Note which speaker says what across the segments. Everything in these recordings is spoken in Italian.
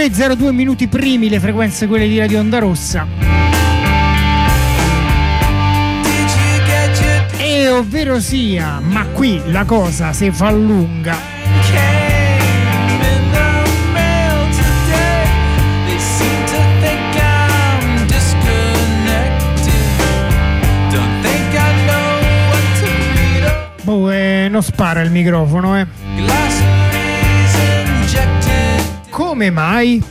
Speaker 1: 3:02 minuti primi le frequenze quelle di Radio Onda Rossa. E ovvero sia, ma qui la cosa si fa lunga. Non spara il microfono, Come mai?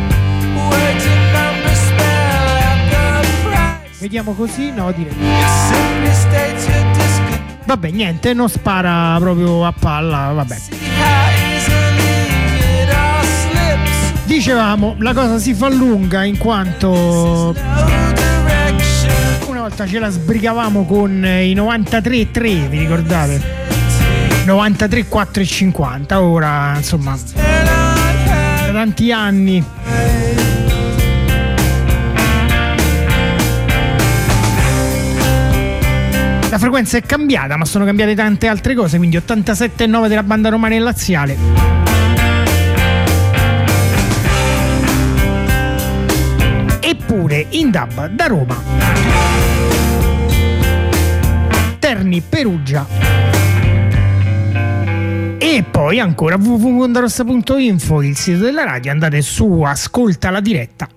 Speaker 1: Vediamo così? No, direi. Vabbè, niente, non spara proprio a palla, vabbè. Dicevamo, la cosa si fa lunga in quanto una volta ce la sbrigavamo con i 93,3, vi ricordate? 93, 4 e 50, ora insomma da tanti anni la frequenza è cambiata, ma sono cambiate tante altre cose, quindi 87,9 della banda romana e laziale. Eppure in DAB da Roma, Terni, Perugia. E poi ancora www.ondarossa.info, il sito della radio, andate su, ascolta la diretta.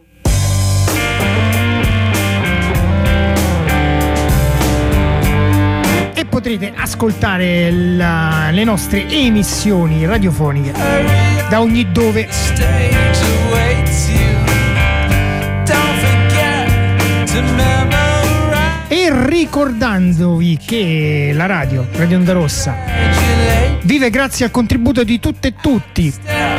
Speaker 1: E potrete ascoltare le nostre emissioni radiofoniche da ogni dove. E ricordandovi che la radio Onda Rossa vive grazie al contributo di tutte e tutti,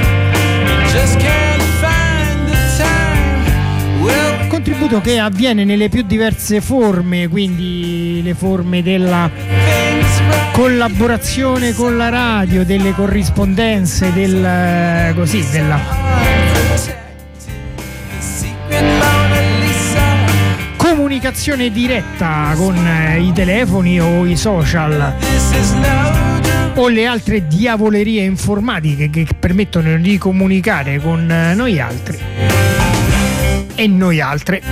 Speaker 1: contributo che avviene nelle più diverse forme, quindi le forme della collaborazione con la radio, delle corrispondenze, della comunicazione diretta con i telefoni o i social o le altre diavolerie informatiche che permettono di comunicare con noi altri e noi altre.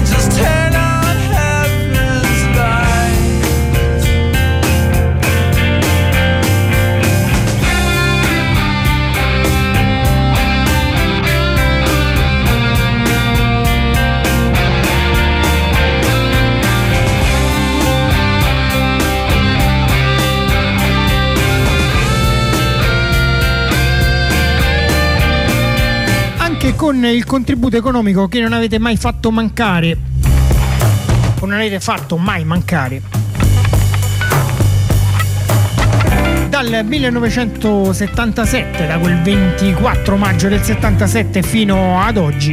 Speaker 1: Con il contributo economico che non avete mai fatto mancare, o non avete fatto mai mancare, dal 1977, da quel 24 maggio del 77 fino ad oggi.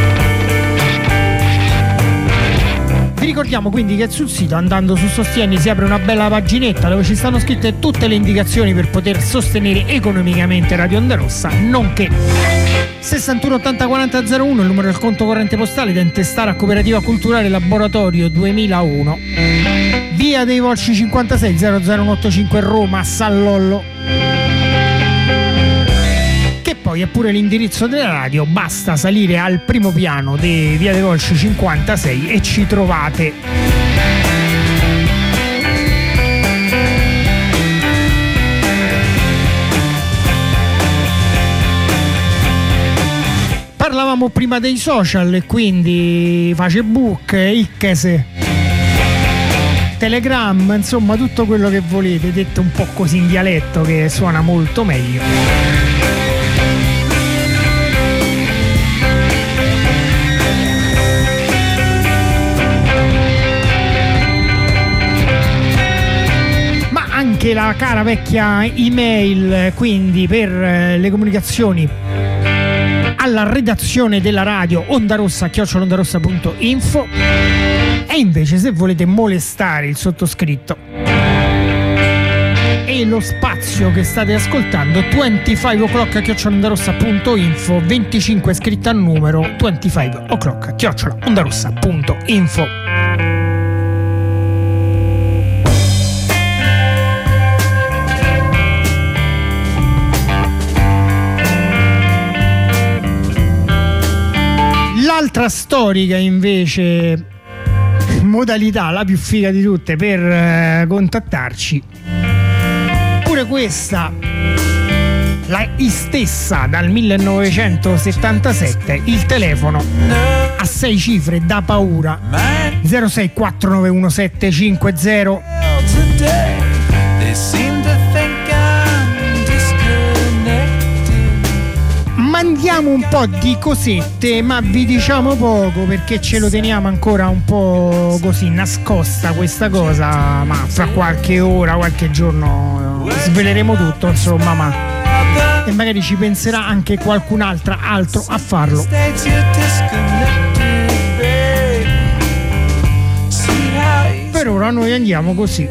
Speaker 1: Vi ricordiamo quindi che sul sito, andando su Sostieni, si apre una bella paginetta dove ci stanno scritte tutte le indicazioni per poter sostenere economicamente Radio Onda Rossa, nonché 61 80 40 01 il numero del conto corrente postale da intestare a Cooperativa Culturale Laboratorio 2001, via dei Volsci 56 00185 Roma, Sallollo, che poi è pure l'indirizzo della radio. Basta salire al primo piano di via dei Volsci 56 e ci trovate. Parlavamo prima dei social e quindi Facebook, X, Telegram, insomma tutto quello che volete, detto un po' così in dialetto che suona molto meglio. Ma anche la cara vecchia email, quindi per le comunicazioni alla redazione della radio ondarossa@ondarossa.info. E invece, se volete molestare il sottoscritto e lo spazio che state ascoltando, 25o'clock@ondarossa.info, 25 scritto a numero, 25o'clock@ondarossa.info. L'altra storica invece modalità, la più figa di tutte per contattarci, pure questa la stessa dal 1977, il telefono a 6 cifre da paura, 06491750. Mandiamo un po' di cosette, ma vi diciamo poco perché ce lo teniamo ancora un po' così nascosta questa cosa, ma fra qualche ora, qualche giorno sveleremo tutto, insomma, ma e magari ci penserà anche qualcun altro a farlo. Per ora noi andiamo così.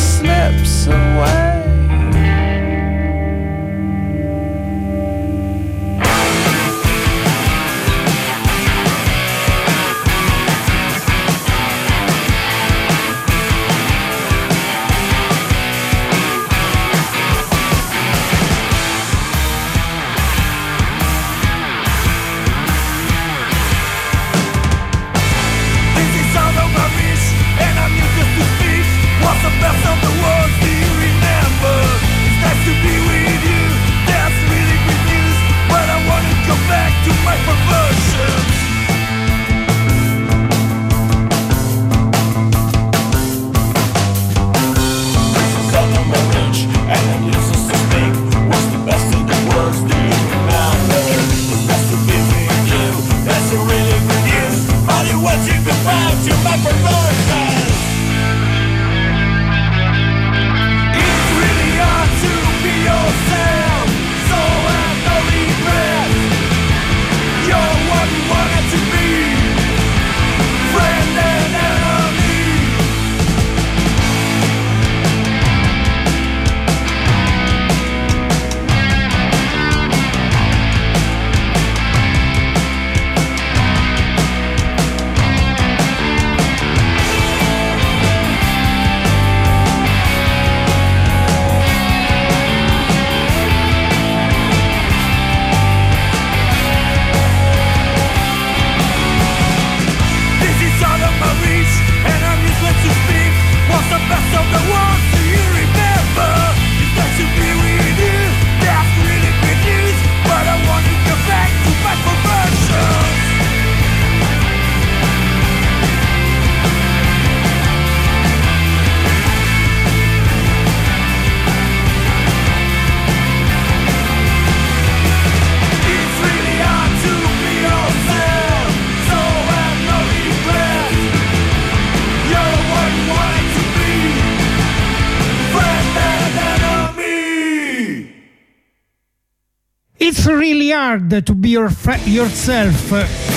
Speaker 1: It's really hard to be yourself.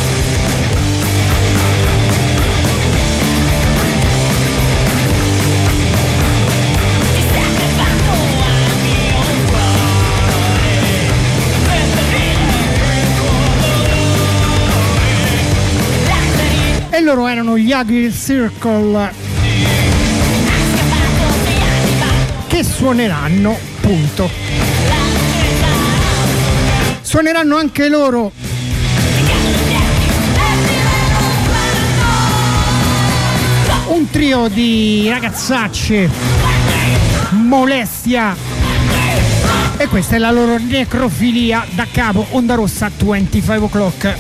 Speaker 1: E loro erano gli Ugly Circle, che suoneranno, punto. Suoneranno anche loro un trio di ragazzacce, Molestia, e questa è la loro necrofilia, da capo Onda Rossa 25 o'clock.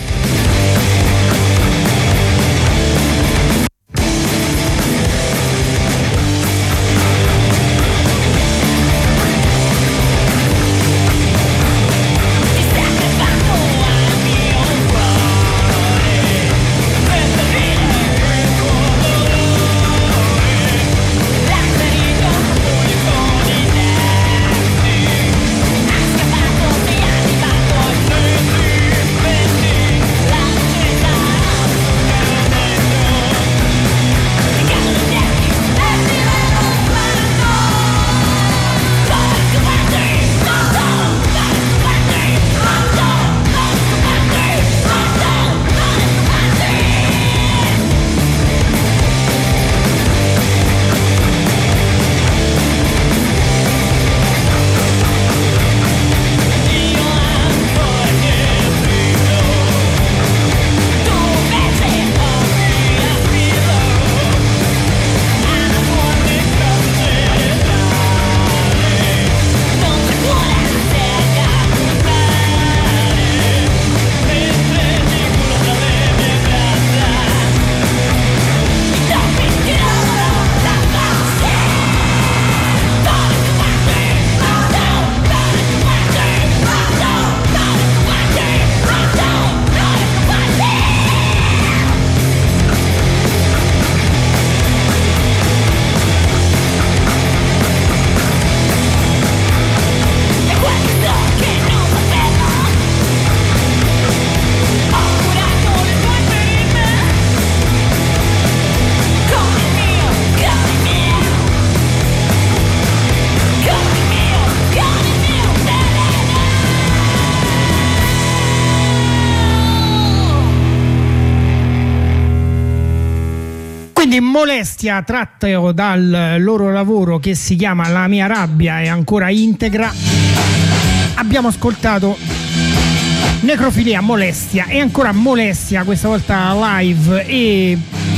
Speaker 1: Quindi Molestia, tratto dal loro lavoro che si chiama La mia rabbia è ancora integra, abbiamo ascoltato Necrofilia, Molestia e ancora Molestia, questa volta live, e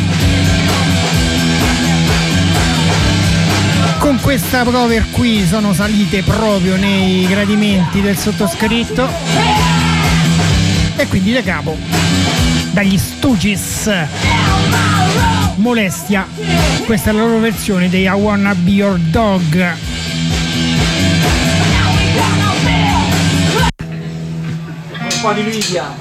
Speaker 1: con questa cover qui sono salite proprio nei gradimenti del sottoscritto e quindi da capo dagli Stooges. Molestia, questa è la loro versione dei I Wanna Be Your Dog.
Speaker 2: Un po' di Livia.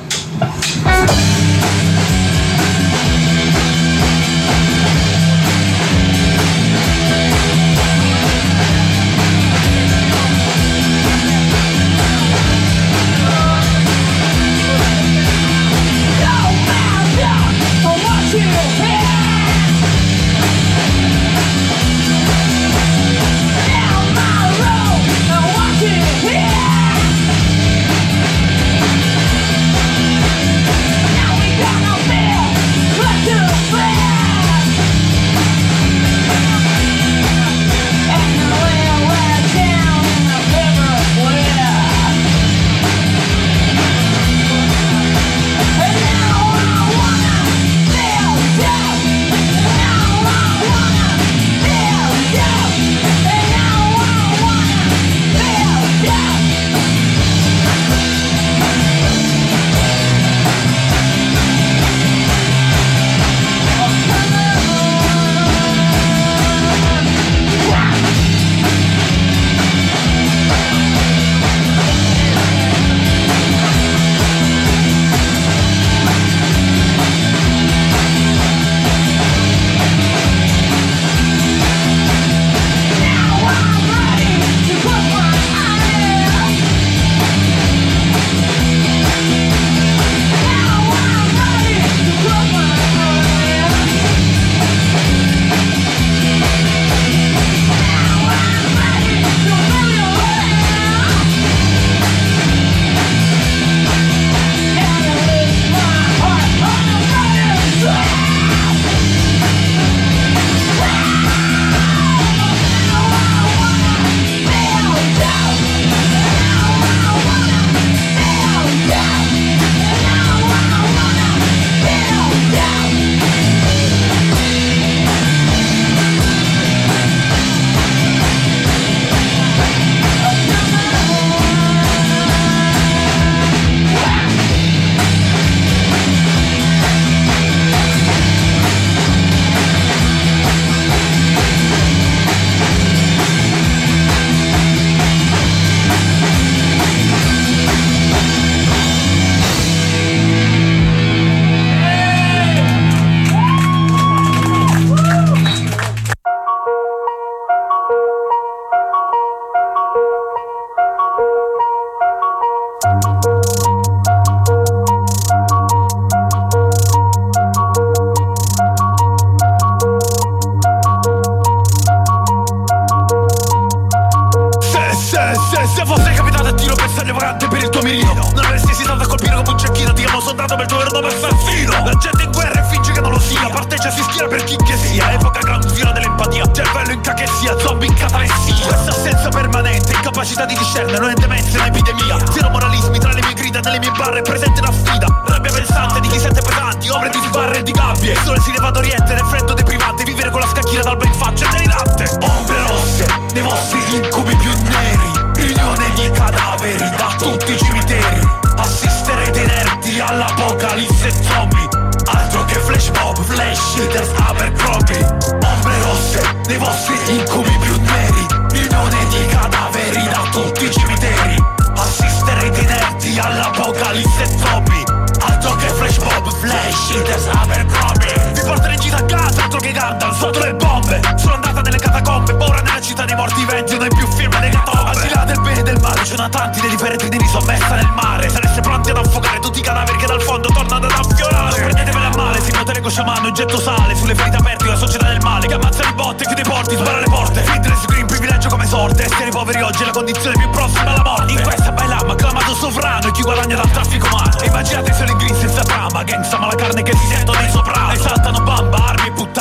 Speaker 3: Se fosse capitato a tiro bersaglio volante per il tuo mirino, non avresti esitato a colpire come un cecchino. Ti amo soldato per il tuo vero nome assassino. La gente in guerra e finge che non lo sia, parteggia si schiera per chi che sia. Epoca grandiona dell'empatia, cervello in cachessia, zombie in catalessia. Questo assenso permanente, incapacità di discernere, non è demenza, è un'epidemia. Zero moralismi tra le mie grida, nelle mie barre è presente una sfida. Rabbia pensante di chi sente pesanti, ombre di sbarre e di gabbie. Sole si leva d'oriente nel freddo deprimante, vivere con la scacchina d'alba in faccia è delirante. Ombre rosse, nei vostri incubi più neri, milioni di cadaveri da tutti i cimiteri. Assisterete inerti all'apocalisse zombie, altro che flash mob, flash hitters, Abercrombie. Ombre rosse, nei vostri incubi più neri, milioni di cadaveri da tutti i cimiteri. Assisterete inerti all'apocalisse zombie, altro che flash mob, flash hitters, Abercrombie. Vi porterò in gita a casa, altro che Gandalf sotto le bombe. Sono andata nelle catacombe, ora nella città dei morti viventi, non hai più film nelle catacombe. Al di là del bene e del male c'è una tantide differenti di risommessa nel mare. Sareste pronti ad affogare tutti i cadaveri che dal fondo tornano ad affiorare. Prendetevele a male, si nota le sciamano, un getto sale sulle ferite aperte, la società del male che ammazza le botte, chiude i porti, spara le porte. Fitness green, privilegio come sorte, essere poveri oggi è la condizione più prossima alla morte. In questa bella acclamato sovrano e chi guadagna dal traffico umano. E immaginate solo in green senza trama, gangsta ma la carne che si sentono dei soprano. Esaltano bamba, armi e puttane, mi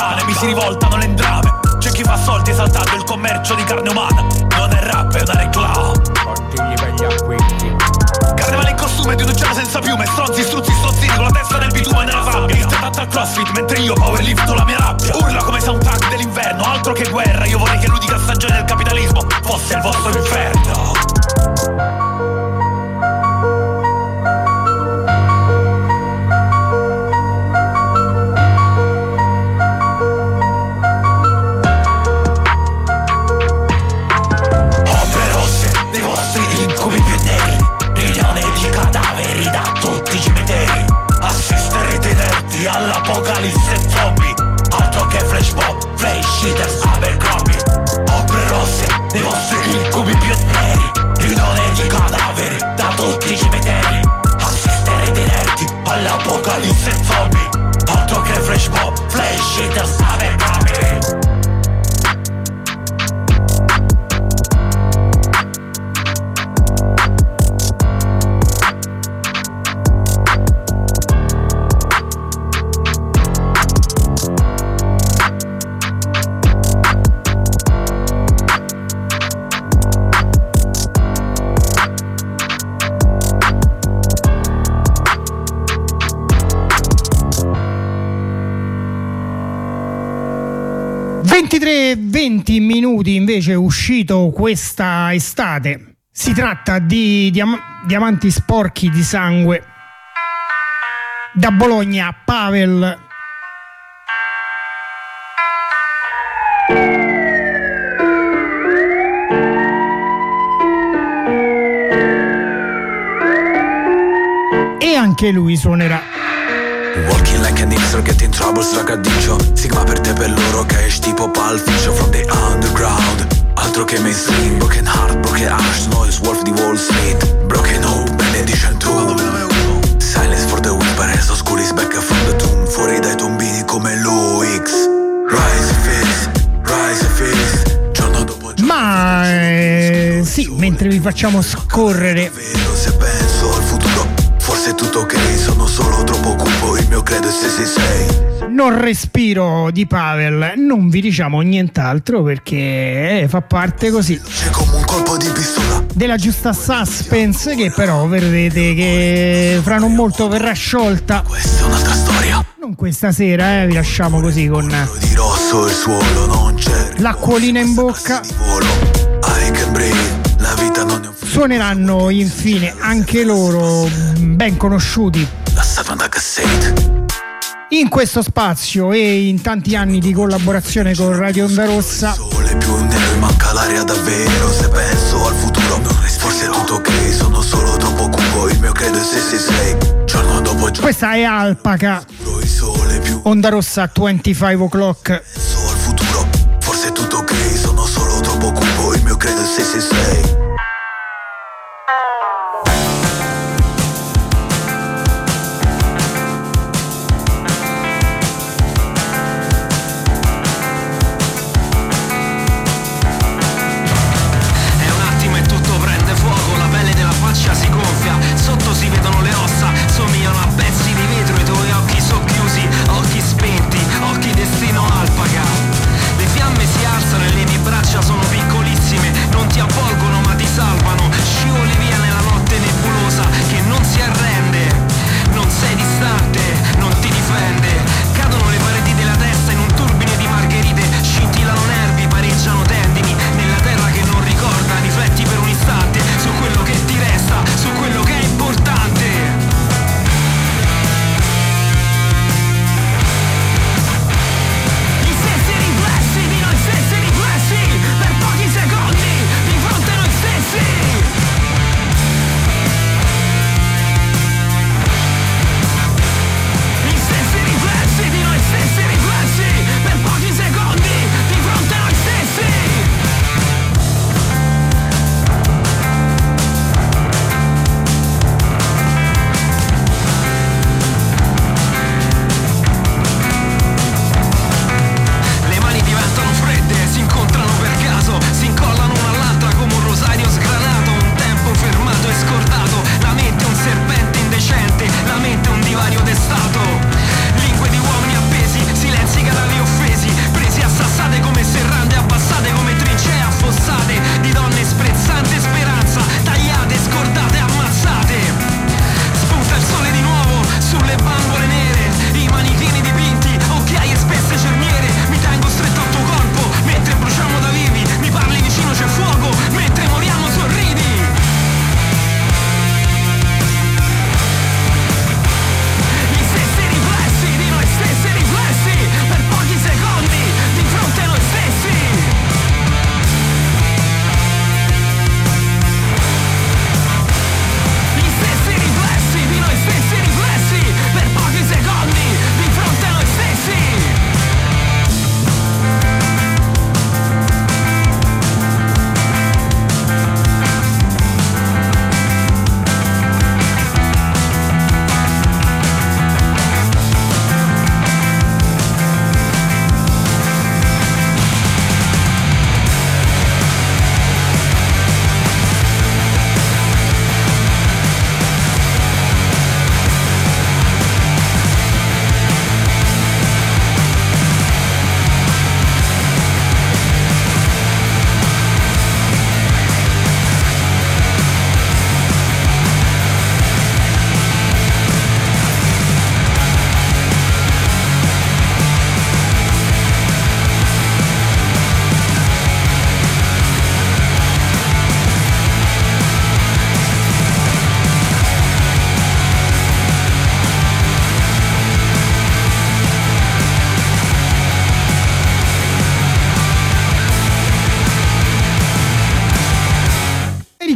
Speaker 3: si rivoltano le entrame. C'è chi fa soldi esaltando il commercio di carne umana. Non è rap, è una reclama.
Speaker 2: Portigli per gli acquisti.
Speaker 3: Carnevale in costume di un uccello senza piume. Stronzi, struzzi, strozzini con la testa nel bitume e nella sabbia. Il tentato al crossfit mentre io powerlifto la mia rabbia. Urla come soundtrack dell'inverno, altro che guerra. Io vorrei che l'unica stagione del capitalismo fosse il vostro inferno. All'apocalisse zombie, altro che flash mob, flash hitters, Abercrombie. Opere rosse, dei vostri incubi più neri, riunione di cadaveri da tutti i cimiteri. Assisterete inerti all'apocalisse zombie, altro che flash mob, flash hitters, Abercrombie.
Speaker 1: 23:20 minuti invece è uscito questa estate. Si tratta di Diamanti sporchi di sangue. Da Bologna, Pavel. E anche lui suonerà.
Speaker 4: Walking like an hipster, get in trouble, stracadiccio. Sigma per te, per loro, cash tipo Pulp Fiction. From the underground, altro che mainstream. Broken heart, broken ash, noise, wolf di Wall Street. Broken hope, benediction 2. Silence for the whisperers, oscuri back from the tomb. Fuori dai tombini come l'OX. Rise and face, giorno dopo giorno.
Speaker 1: Ma sì, mentre vi facciamo scorrere.
Speaker 4: Se penso al futuro, forse è tutto ok, sono solo troppo cupo, il mio credo è 666.
Speaker 1: Non respiro di Pavel, non vi diciamo nient'altro perché fa parte così.
Speaker 4: C'è come un colpo di pistola
Speaker 1: della giusta suspense, che però vedrete che fra non molto verrà sciolta.
Speaker 4: Questa è un'altra storia.
Speaker 1: Non questa sera, vi lasciamo così con
Speaker 4: di rosso il suolo, non c'è
Speaker 1: l'acquolina in bocca.
Speaker 4: I can breathe, la vita non è un
Speaker 1: Suoneranno infine anche loro ben conosciuti
Speaker 4: lasciato una cassette.
Speaker 1: in questo spazio e in tanti anni di collaborazione con Radio Onda Rossa.
Speaker 4: Sole più nero e manca l'aria davvero. Se penso al futuro non forse è tutto ok, sono solo troppo cupo, il mio credo è 666. Giorno dopo giorno.
Speaker 1: Questa è Alpaca, Onda Rossa 25 o'clock.
Speaker 4: Penso al futuro, forse è tutto ok, sono solo troppo cupo, il mio credo è 666.
Speaker 5: Si gonfia, sotto si vedono le ossa, somigliano a pezzi di vetro, i tuoi occhi socchiusi, occhi spenti, occhi destino Alpaca. Le fiamme si alzano e le mie braccia sono piccolissime, non ti avvolgono ma ti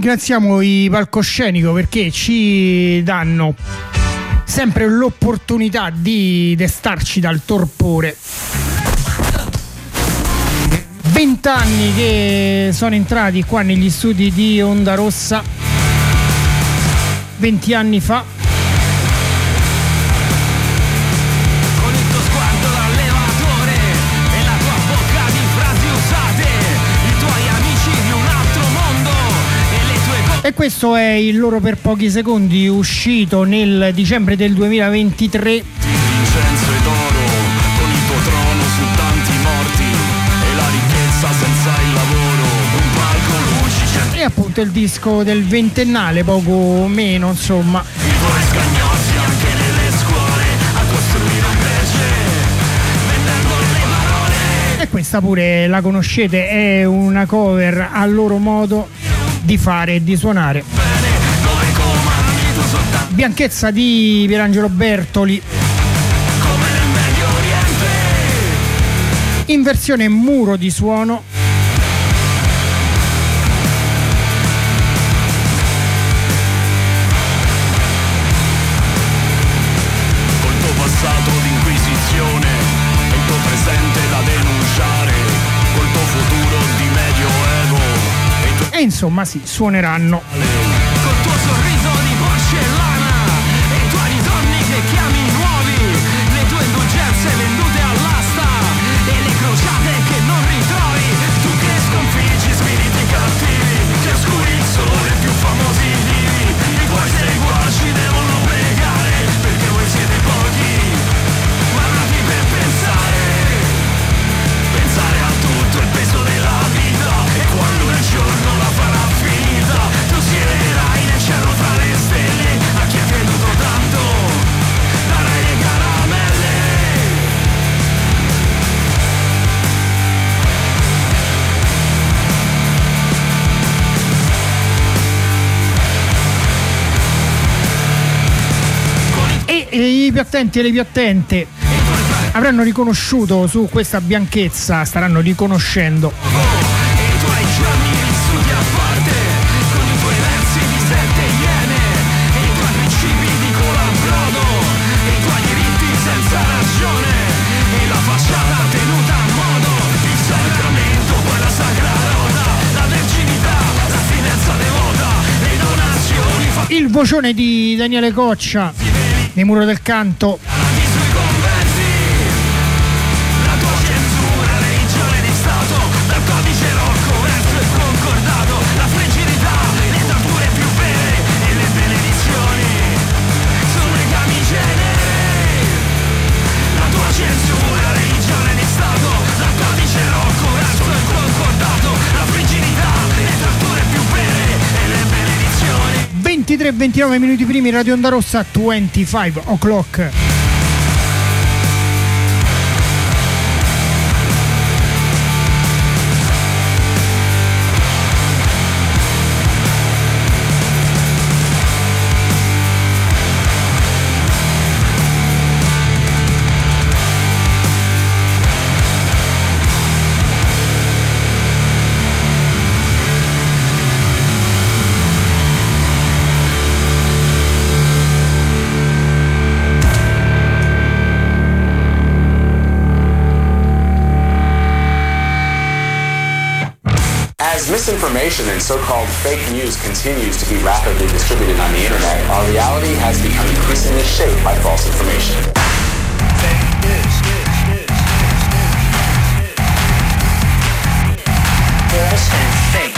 Speaker 1: ringraziamo i palcoscenico perché ci danno sempre l'opportunità di destarci dal torpore. 20 anni che sono entrati qua negli studi di Onda Rossa, 20 anni fa.
Speaker 5: Con il tuo sguardo d'allevatore e la tua bocca di frasi usate, i tuoi amici di un altro mondo e le tue
Speaker 1: E questo è il loro Per pochi secondi, uscito nel dicembre del 2023.
Speaker 5: Incenso ed oro, con il tuo trono su tanti morti e la ricchezza senza il lavoro, un palco luci,
Speaker 1: E appunto il disco del ventennale, poco meno, insomma.
Speaker 5: i tuoi scagnozzi anche nelle scuole a costruire un gregge, vendendo le parole.
Speaker 1: E questa pure la conoscete, è una cover al loro modo di fare e di suonare.
Speaker 5: Dove comandi tu soltanto
Speaker 1: Bianchezza di Pierangelo Bertoli
Speaker 5: come nel Medio Oriente.
Speaker 1: in versione muro di suono.
Speaker 5: Col tuo passato d'inquisizione e il tuo presente da denunciare, col tuo futuro di medioevo e il tuo
Speaker 1: E insomma sì, suoneranno.
Speaker 5: col tuo sorriso di porcellana e i tuoi ritorni che chiami nuovi, le tue indulgenze vendute all'asta e le crociate che non ritrovi, tu che sconfiggi spiriti cattivi, che oscuri il sole più famosi vivi, i tuoi seguaci devono pregare perché voi siete pochi, ma nati per pensare a tutto il peso della vita, e quando un giorno la farà finita, tu siederai nel cielo tra le stelle, a chi ha creduto tanto darai le caramelle.
Speaker 1: E i più attenti e le più attente avranno riconosciuto su questa Bianchezza, staranno riconoscendo
Speaker 5: E i tuoi giorni vissuti a parte, con i tuoi versi di 7 iene, e i tuoi principi di culo al brodo, e i tuoi diritti senza ragione, e la facciata tenuta a modo, il sacramento, poi la sacra rota, la verginità, l'astinenza devota, le donazioni
Speaker 1: il vocione di Daniele Coccia nei Muro del Canto.
Speaker 5: paradiso i conversi, la tua censura, religione di Stato, dal codice Rocco verso il concordato, la frigidità, le torture più vere e le benedizioni sono legami generi, la tua censura, religione di Stato, dal codice Rocco verso il concordato, la frigidità, le torture più vere e le benedizioni.
Speaker 1: 23-29 minuti primi, Radio Onda Rossa, 25 o'clock.
Speaker 6: As misinformation and so-called fake news continues to be rapidly distributed on the internet, our reality has become increasingly shaped by false information.
Speaker 5: False and fake.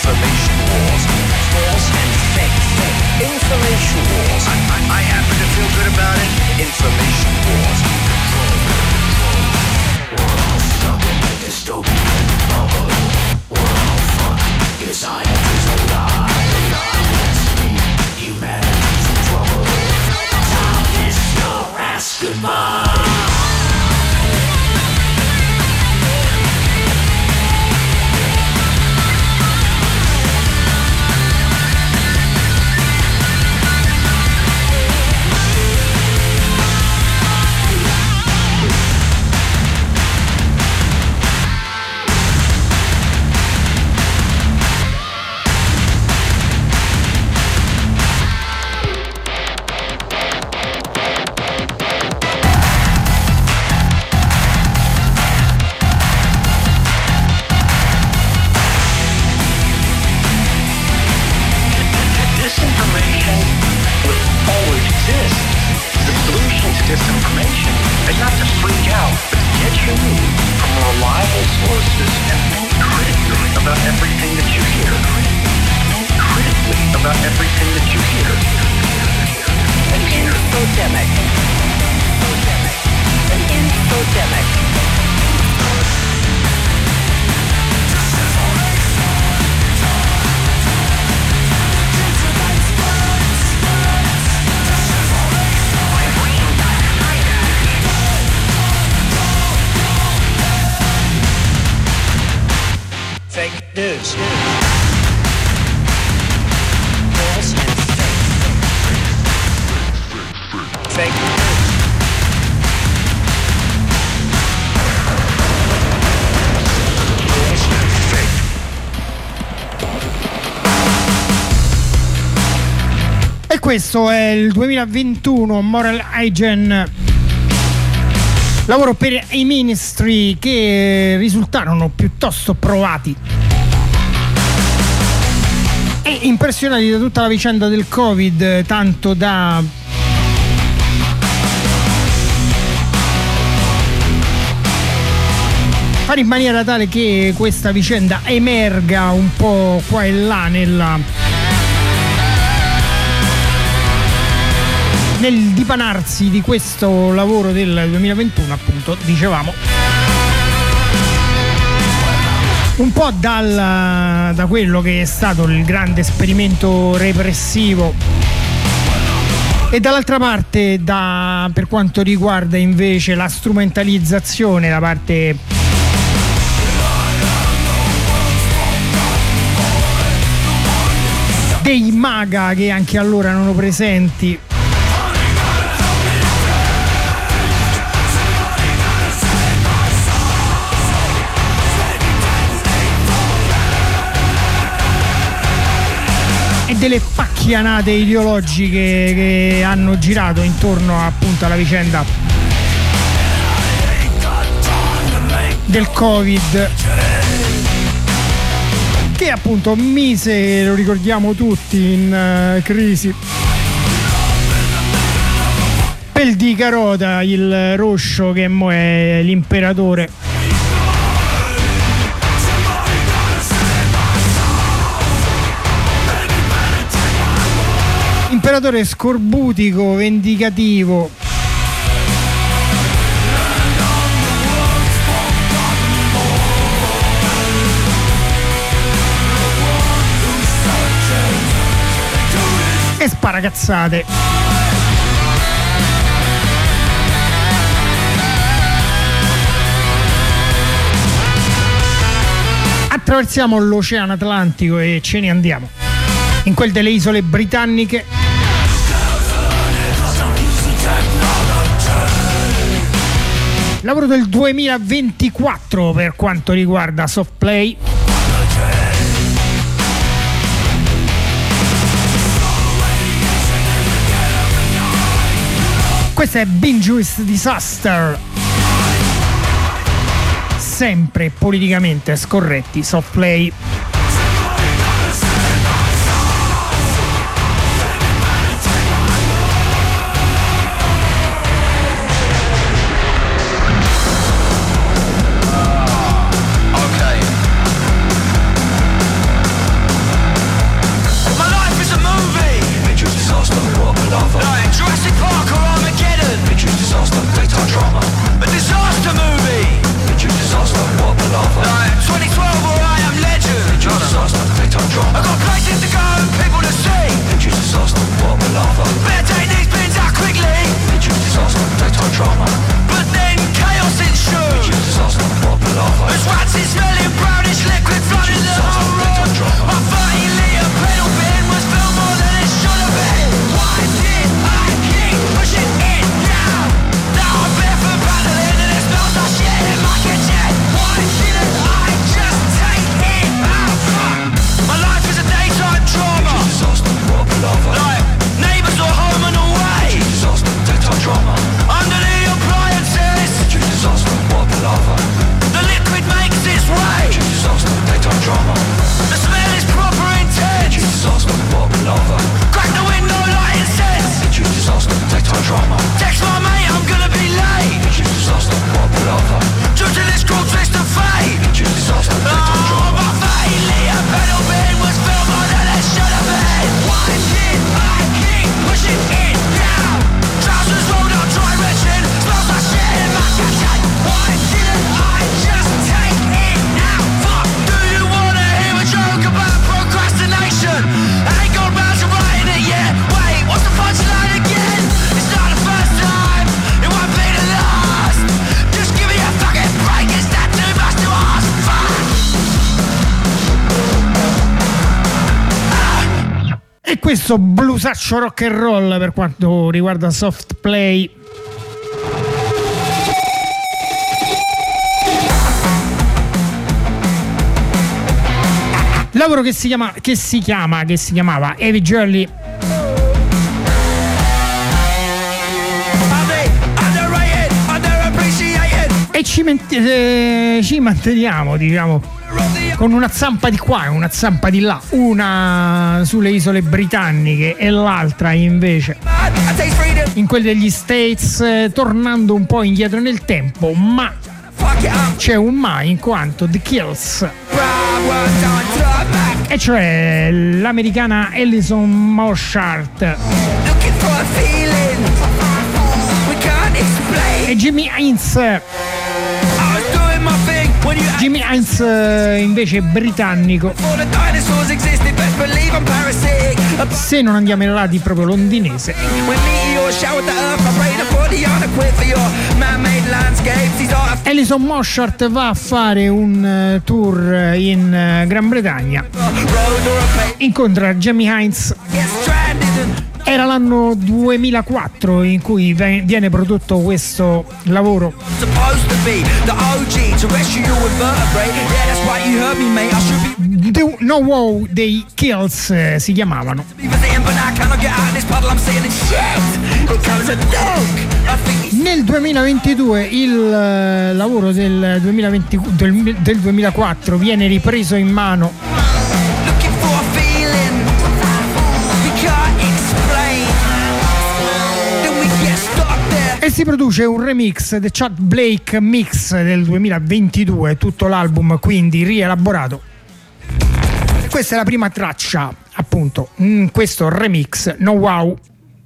Speaker 5: Information wars. False and fake. Information wars. I happen to feel good about it. Information wars. We're all stuck in a dystopian bubble. We're all fucked. Your science is a lie. Let's meet humanity's in trouble. Time is your Azkaban. Disinformation is not to freak out, but to get your news from reliable sources and think critically about everything that you hear. Think critically about everything that you hear. An infodemic. An infodemic. Fake news. False and fake. Fake news. False and fake.
Speaker 1: E questo è il 2021 Moral Hygiene, lavoro per i Ministry, che risultarono piuttosto provati e impressionati da tutta la vicenda del Covid, tanto da fare in maniera tale che questa vicenda emerga un po' qua e là nel dipanarsi di questo lavoro del 2021, appunto, dicevamo, un po' da quello che è stato il grande esperimento repressivo, e dall'altra parte per quanto riguarda invece la strumentalizzazione da parte dei MAGA, che anche allora erano presenti. E delle pacchianate ideologiche che hanno girato intorno appunto alla vicenda del Covid, che appunto mise, lo ricordiamo tutti, in crisi pel di Carota, il Roscio, che mo è l'imperatore. Imperatore scorbutico, vendicativo. E sparacazzate. Attraversiamo l'Oceano Atlantico e ce ne andiamo in quel delle isole britanniche. Lavoro del 2024 per quanto riguarda Softplay. Questo è Binge's Disaster. Sempre politicamente scorretti, Softplay. questo bluesaccio rock and roll per quanto riguarda Soft Play. Lavoro che si chiamava Heavy Jolly. E ci manteniamo, diciamo, con una zampa di qua e una zampa di là, una sulle isole britanniche e l'altra invece in quelle degli States, tornando un po' indietro nel tempo, ma c'è un ma, in quanto The Kills, e cioè l'americana Alison Mosshart e Jimmy Hines invece britannico, se non andiamo in lati proprio londinese. Alison Mosshart va a fare un tour in Gran Bretagna, incontra Jimmy Hines. Era l'anno 2004 in cui viene prodotto questo lavoro. No Wow dei Kills si chiamavano. Nel 2022 il lavoro del 2004 viene ripreso in mano e si produce un remix, The Chad Blake Mix del 2022, tutto l'album quindi rielaborato. Questa è la prima traccia, appunto, in questo remix, No Wow.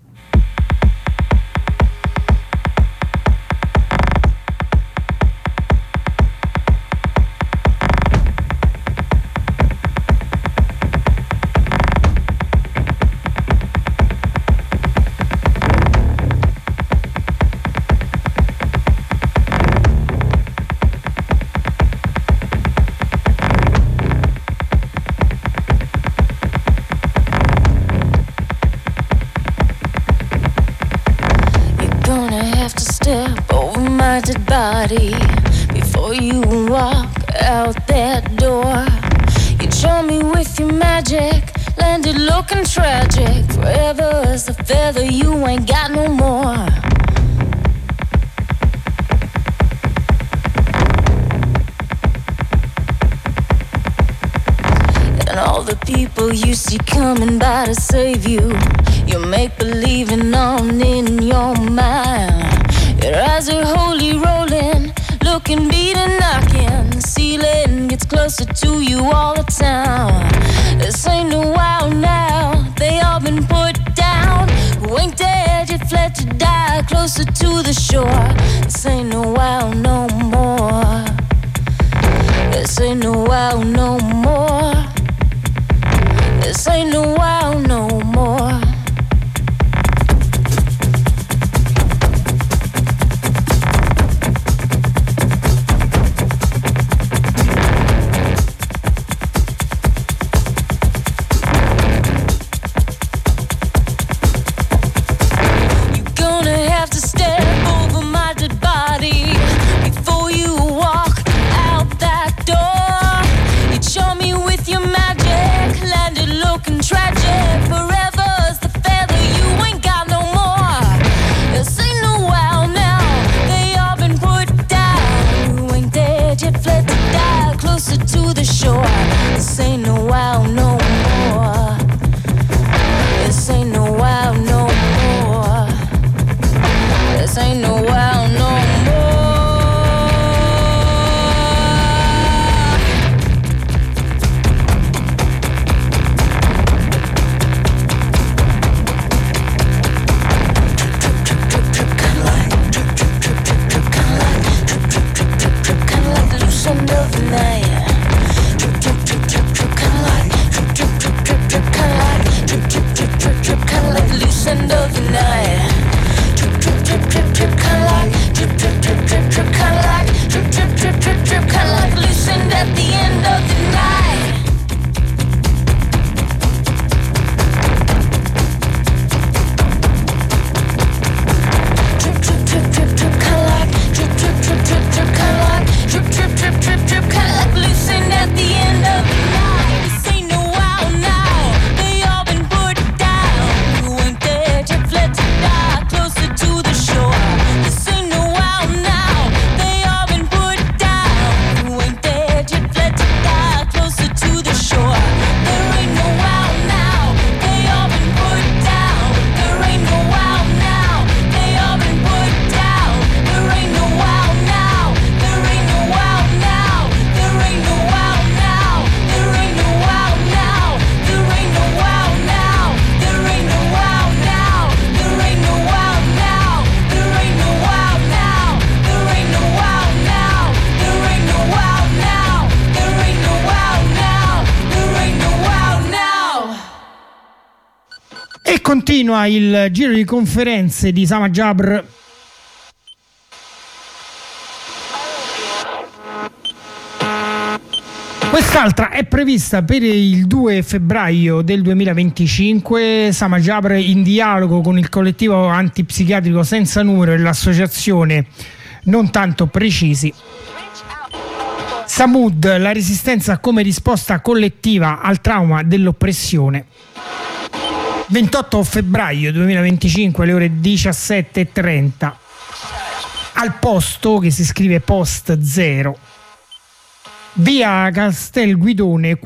Speaker 7: Before you walk out that door, you charm me with your magic, landed looking tragic. Forever as a feather, you ain't got no more. And all the people you see coming by to save you, you make believing on in your mind. Your eyes are holy rolling, looking, beating, knocking. The ceiling gets closer to you all the time. This ain't no wow now, they all been put down. Who ain't dead yet fled to die closer to the shore. This ain't no wow no more. This ain't no wow no more. This ain't no wow no more. You're gonna have to step over my dead body.
Speaker 1: E continua il giro di conferenze di Sama Jabr. Quest'altra è prevista per il 2 febbraio del 2025. Sama Jabr in dialogo con il collettivo antipsichiatrico Senza Numero e l'associazione Non Tanto Precisi. Samud, la resistenza come risposta collettiva al trauma dell'oppressione. 28 febbraio 2025 alle ore 17:30 al posto, che si scrive Post 0, via Castel Guidone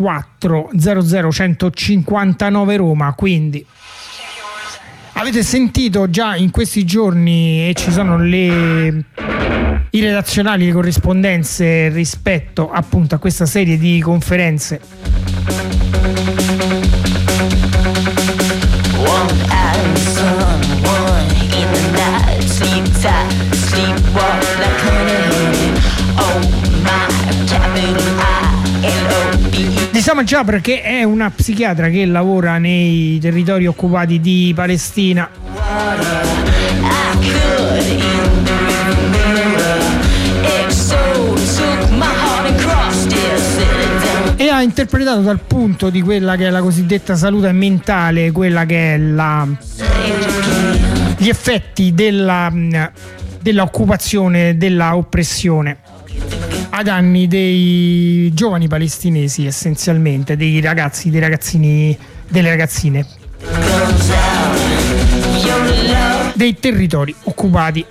Speaker 1: 400 Roma. Quindi avete sentito già in questi giorni, e ci sono i redazionali, le corrispondenze rispetto appunto a questa serie di conferenze. Di Sama Jabr, che è una psichiatra che lavora nei territori occupati di Palestina. E ha interpretato dal punto di quella che è la cosiddetta salute mentale, quella che è gli effetti dell'occupazione, della oppressione a danni dei giovani palestinesi, essenzialmente dei ragazzi, dei ragazzini, delle ragazzine dei territori occupati.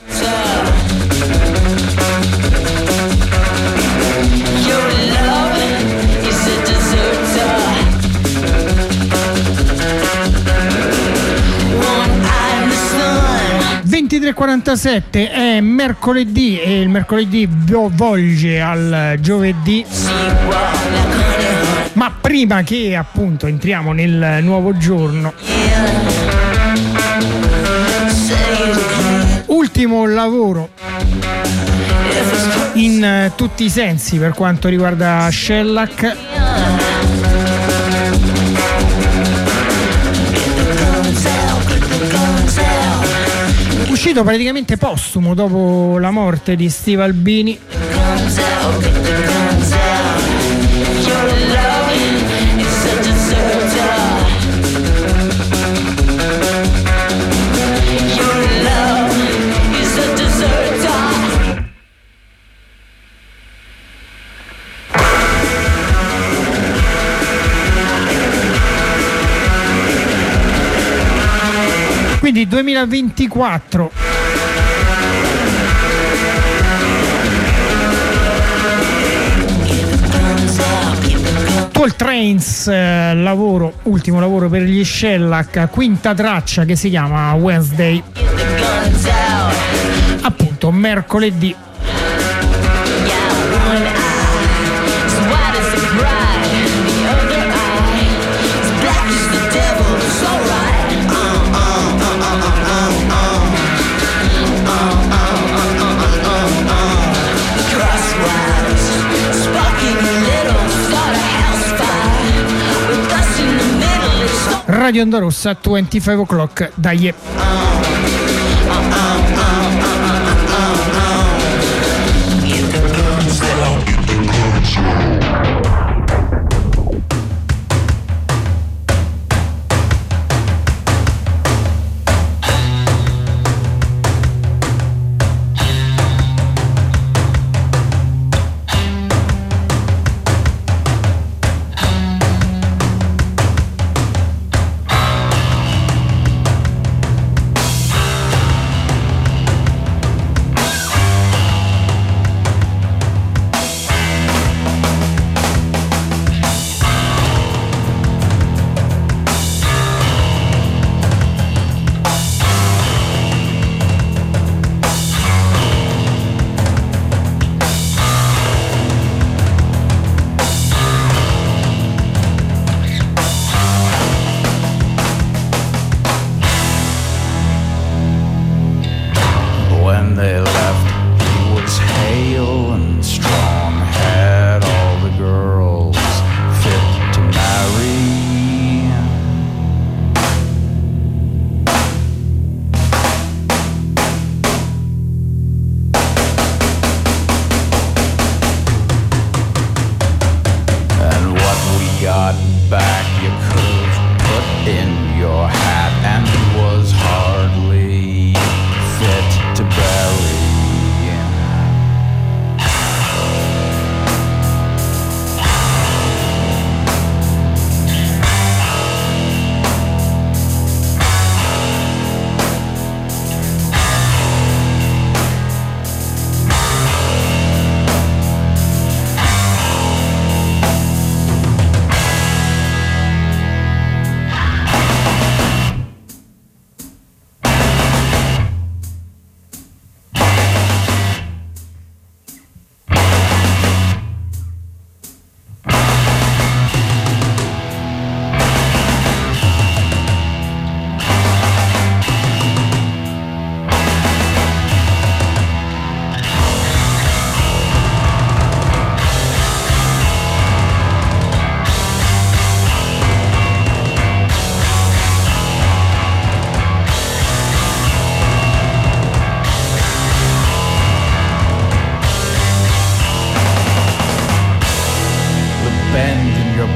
Speaker 1: è mercoledì e il mercoledì volge al giovedì. Ma prima che appunto entriamo nel nuovo giorno, ultimo lavoro in tutti i sensi per quanto riguarda Shellac, uscito praticamente postumo dopo la morte di Steve Albini. Quindi 2024 Tall Trains, ultimo lavoro per gli Shellac, quinta traccia che si chiama Wednesday, appunto mercoledì. Radio Onda Rossa 25 o'clock, dai.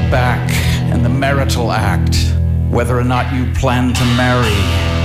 Speaker 8: back and the marital act, whether or not you plan to marry.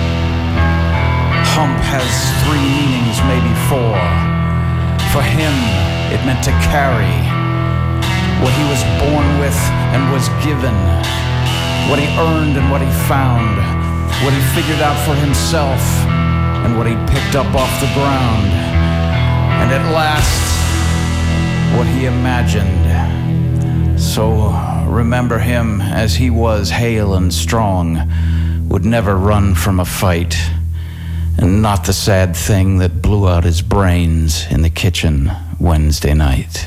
Speaker 8: Hump has 3 meanings, maybe 4. For him, it meant to carry what he was born with and was given, what he earned and what he found, what he figured out for himself and what he picked up off the ground, and at last, what he imagined. So remember him as he was, hale and strong, would never run from a fight, and not the sad thing that blew out his brains in the kitchen Wednesday night.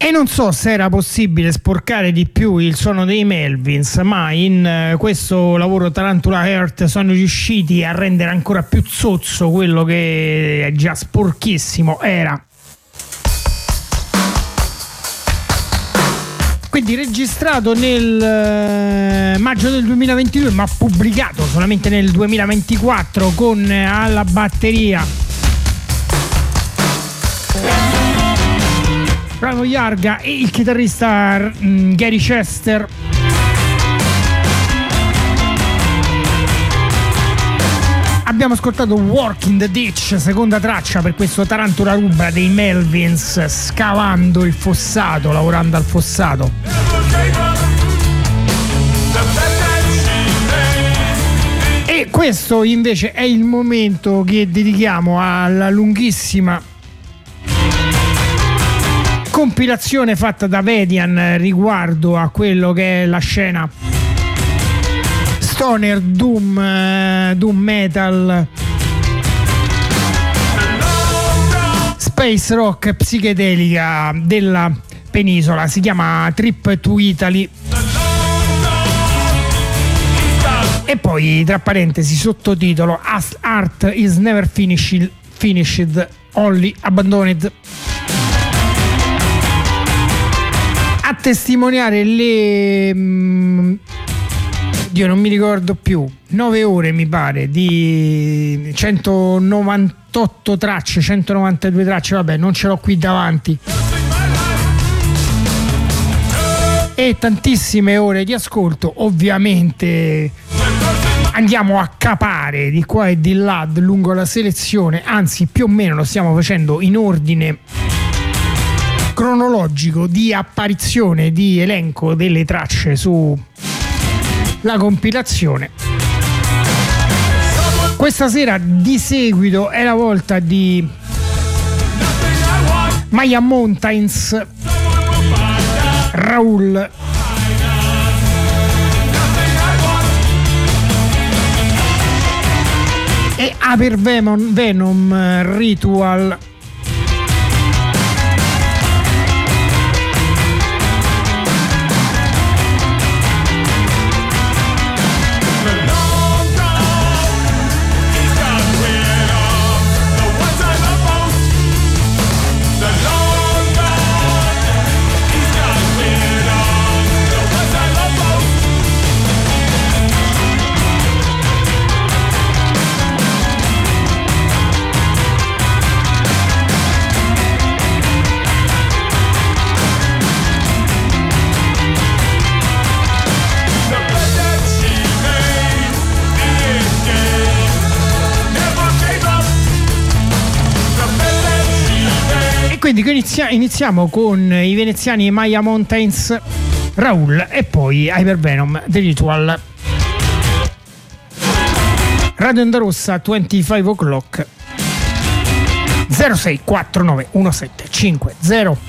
Speaker 1: E non so se era possibile sporcare di più il suono dei Melvins, ma in questo lavoro Tarantula Heart sono riusciti a rendere ancora più zozzo quello che già sporchissimo era. Quindi registrato nel maggio del 2022, ma pubblicato solamente nel 2024 con alla batteria Bravo Yarga e il chitarrista Gary Chester. Abbiamo ascoltato Work in the Ditch, seconda traccia per questo Tarantula Rubra dei Melvins, scavando il fossato, lavorando al fossato. E questo invece è il momento che dedichiamo alla lunghissima compilazione fatta da Vedian riguardo a quello che è la scena stoner, doom metal, space rock psichedelica della penisola. Si chiama Trip to Italy e poi tra parentesi sottotitolo Art is never finished, only abandoned. A testimoniare le Dio non mi ricordo più 9 ore mi pare di 198 tracce, 192 tracce, vabbè non ce l'ho qui davanti, e tantissime ore di ascolto. Ovviamente andiamo a capare di qua e di là lungo la selezione, anzi più o meno lo stiamo facendo in ordine cronologico di apparizione, di elenco delle tracce su la compilazione. Questa sera di seguito è la volta di Maya Mountains, Raul, e Aper Venom Ritual. Quindi iniziamo con i veneziani Maya Mountains, Raul e poi Hypervenom The Ritual. Radio Onda Rossa 25 o'clock 0649 1750.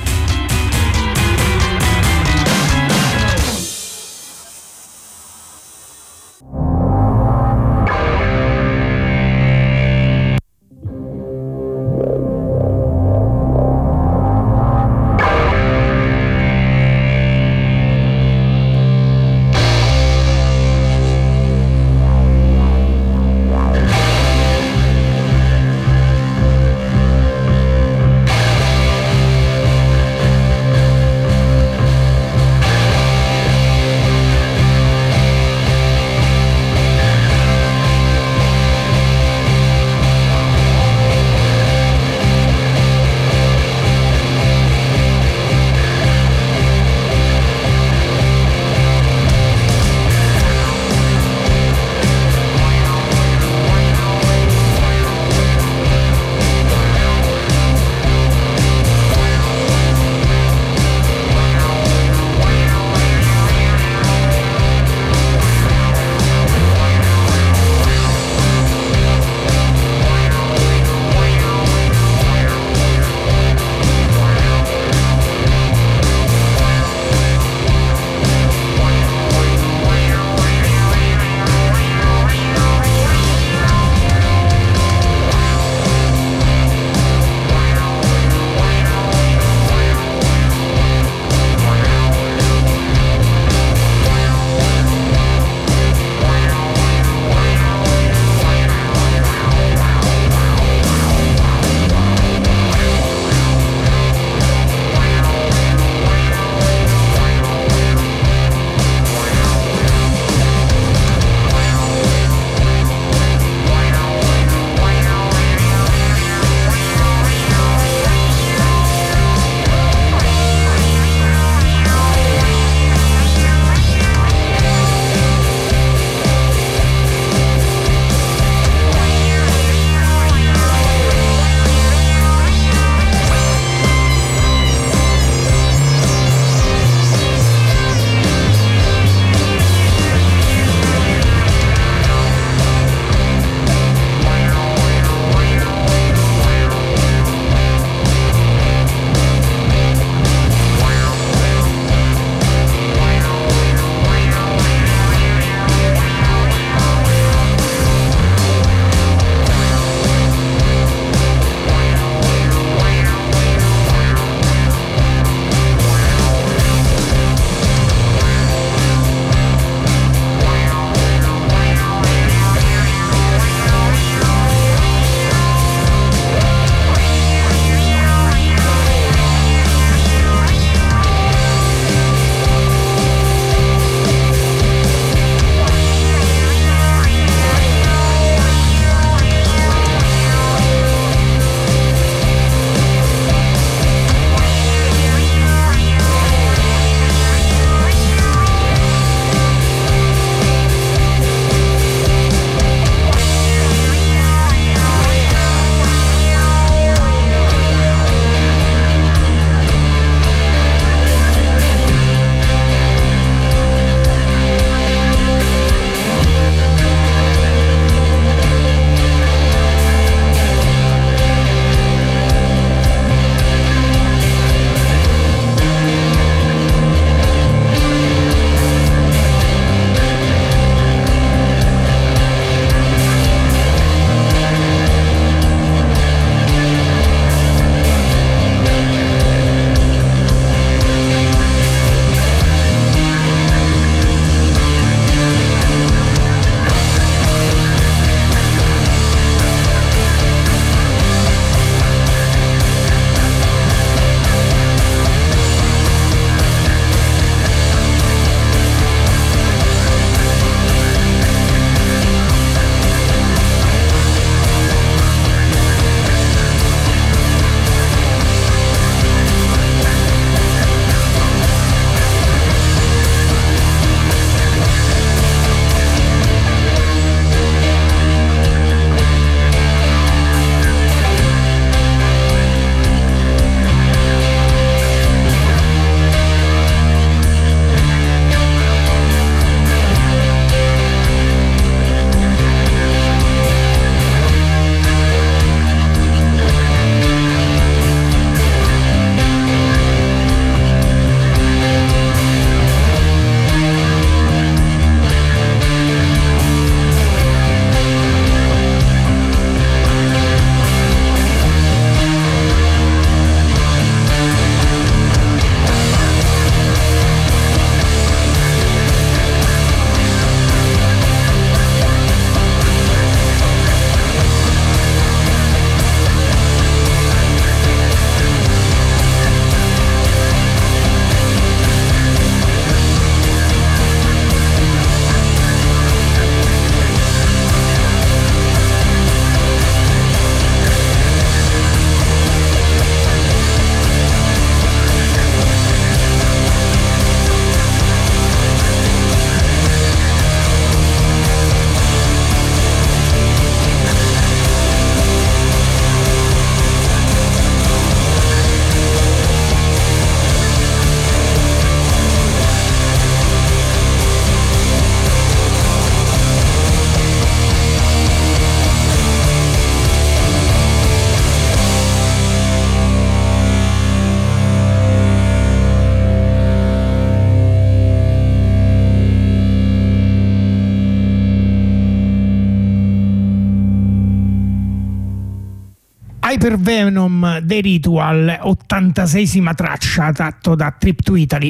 Speaker 1: Hypervenom The Ritual, 86esima traccia tratto da Trip to Italy.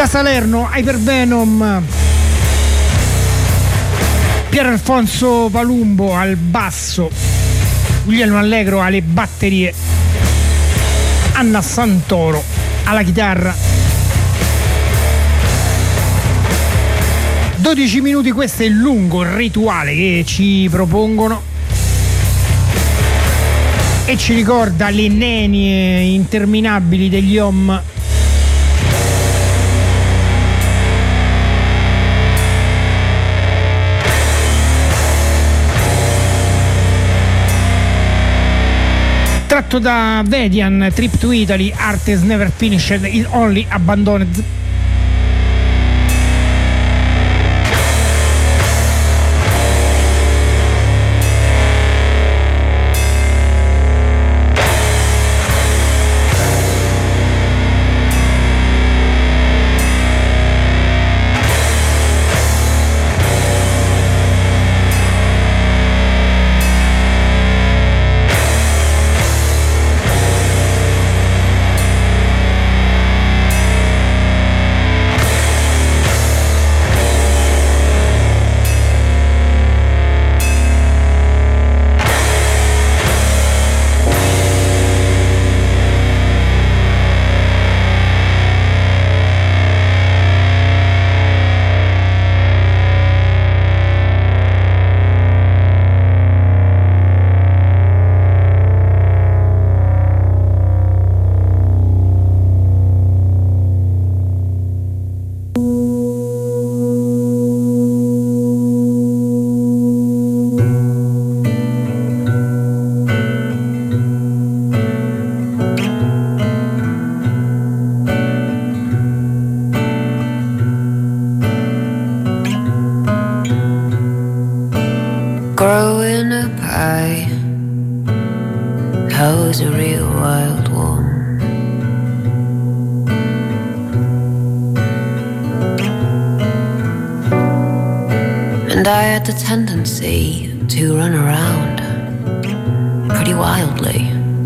Speaker 1: Salerno, Hypervenom, Pier Alfonso Palumbo al basso, Guglielmo Allegro alle batterie, Anna Santoro alla chitarra. 12 minuti, questo è il lungo rituale che ci propongono e ci ricorda le nenie interminabili degli Om. Tratto da Vedian, Trip to Italy, Art is Never Finished, It Only Abandoned.
Speaker 9: Growing up high, I was a real wild one. And I had the tendency to run around pretty wildly.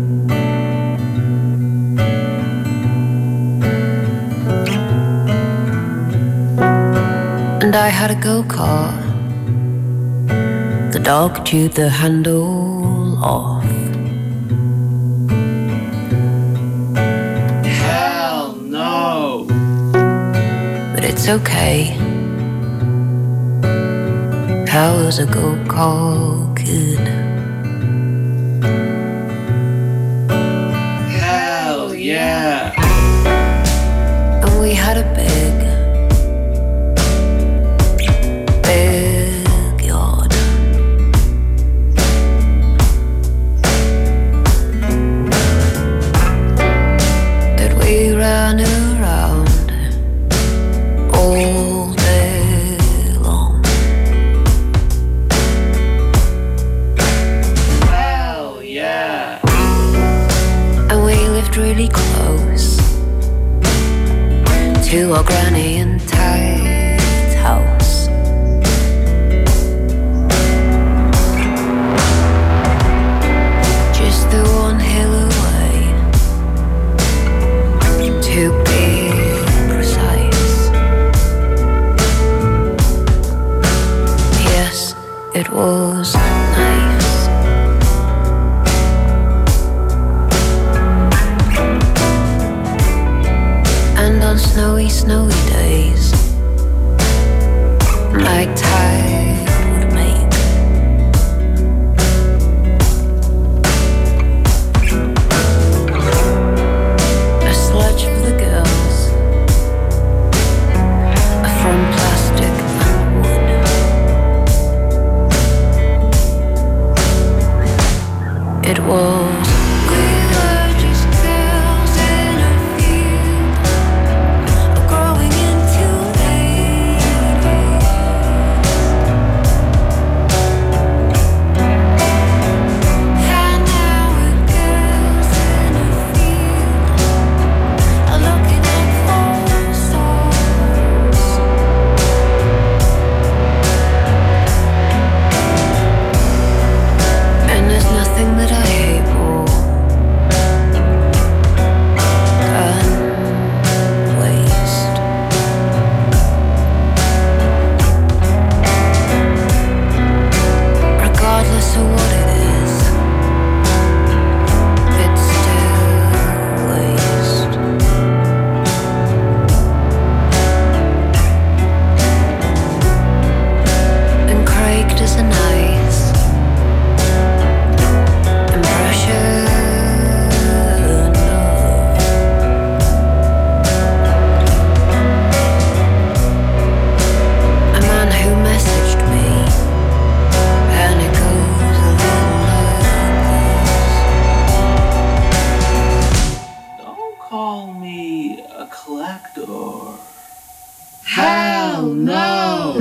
Speaker 9: And I had a go-kart. The dog chewed the handle off.
Speaker 5: Hell no!
Speaker 9: But it's okay. How was a go-kart kid?
Speaker 5: Hell yeah!
Speaker 9: And we had a big yard. That we ran around all day long.
Speaker 5: Hell yeah!
Speaker 9: And we lived really close to our granny and tight house. Just the one hill away, to be precise. Yes, it was nice. And on snowy, snowy days, my tide would make a sledge for the girls from plastic and wood.
Speaker 10: Oh no!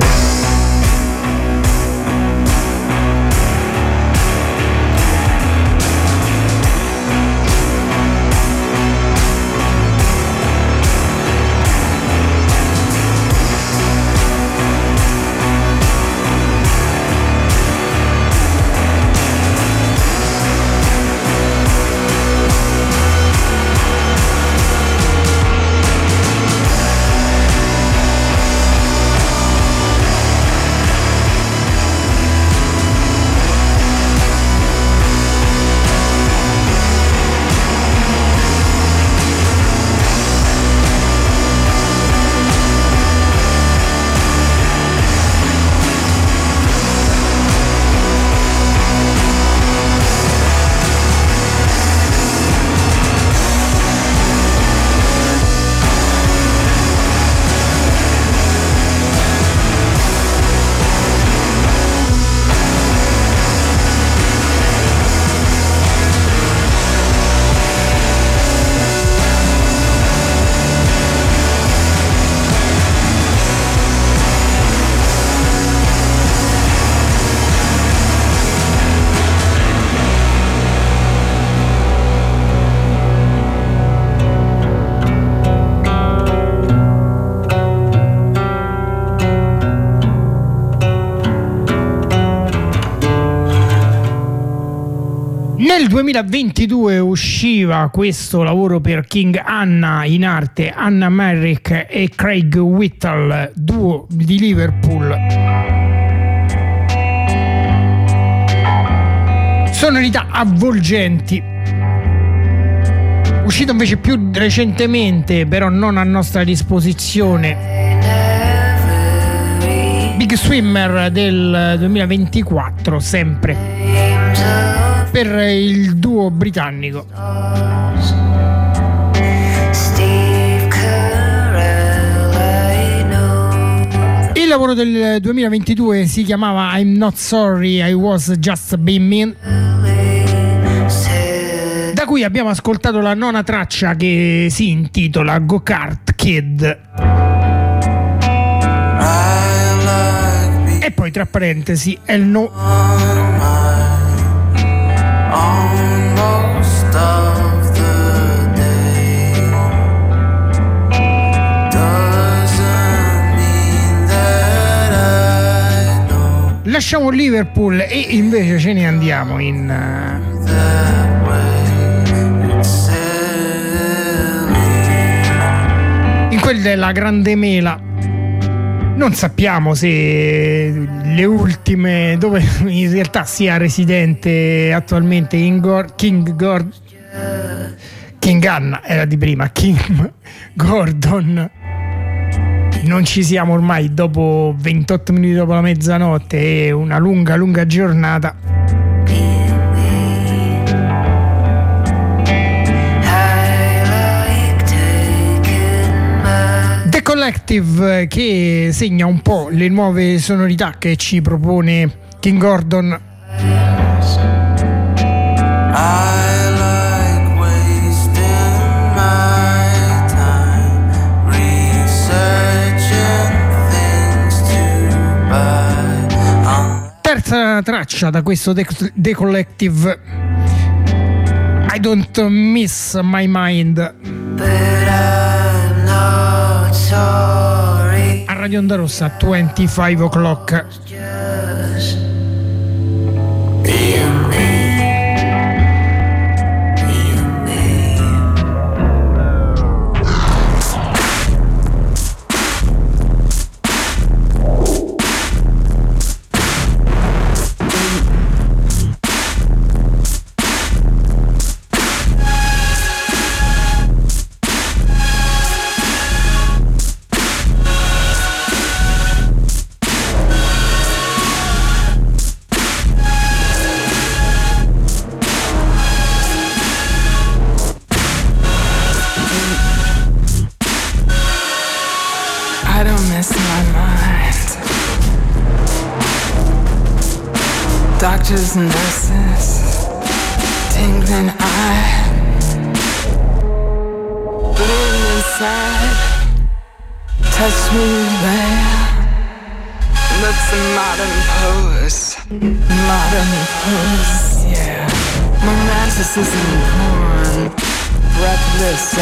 Speaker 1: Nel 2022 usciva questo lavoro per King Anna, in arte Anna Merrick e Craig Whittle, duo di Liverpool. Sonorità avvolgenti. Uscito invece più recentemente, però non a nostra disposizione, Big Swimmer del 2024, sempre per il duo britannico. Il lavoro del 2022 si chiamava I'm Not Sorry, I Was Just Being Mean, da cui abbiamo ascoltato la nona traccia che si intitola Go-Kart Kid. E poi tra parentesi El No.
Speaker 5: Almost of the day doesn't mean that I know.
Speaker 1: Lasciamo Liverpool e invece ce ne andiamo in quel della Grande Mela. Non sappiamo se le ultime, dove in realtà sia residente attualmente in King Anna era di prima, Kim Gordon. Non ci siamo ormai, dopo 28 minuti dopo la mezzanotte e una lunga giornata. The Collective, che segna un po' le nuove sonorità che ci propone King Gordon. Terza traccia da questo The Collective, I Don't Miss My Mind. A Radio Onda Rossa 25 o'clock.
Speaker 10: Doctors and nurses, tingling eye, bleeding inside, touch me there. looks and modern pose. Modern pose, yeah. Romanticism porn. Breathless,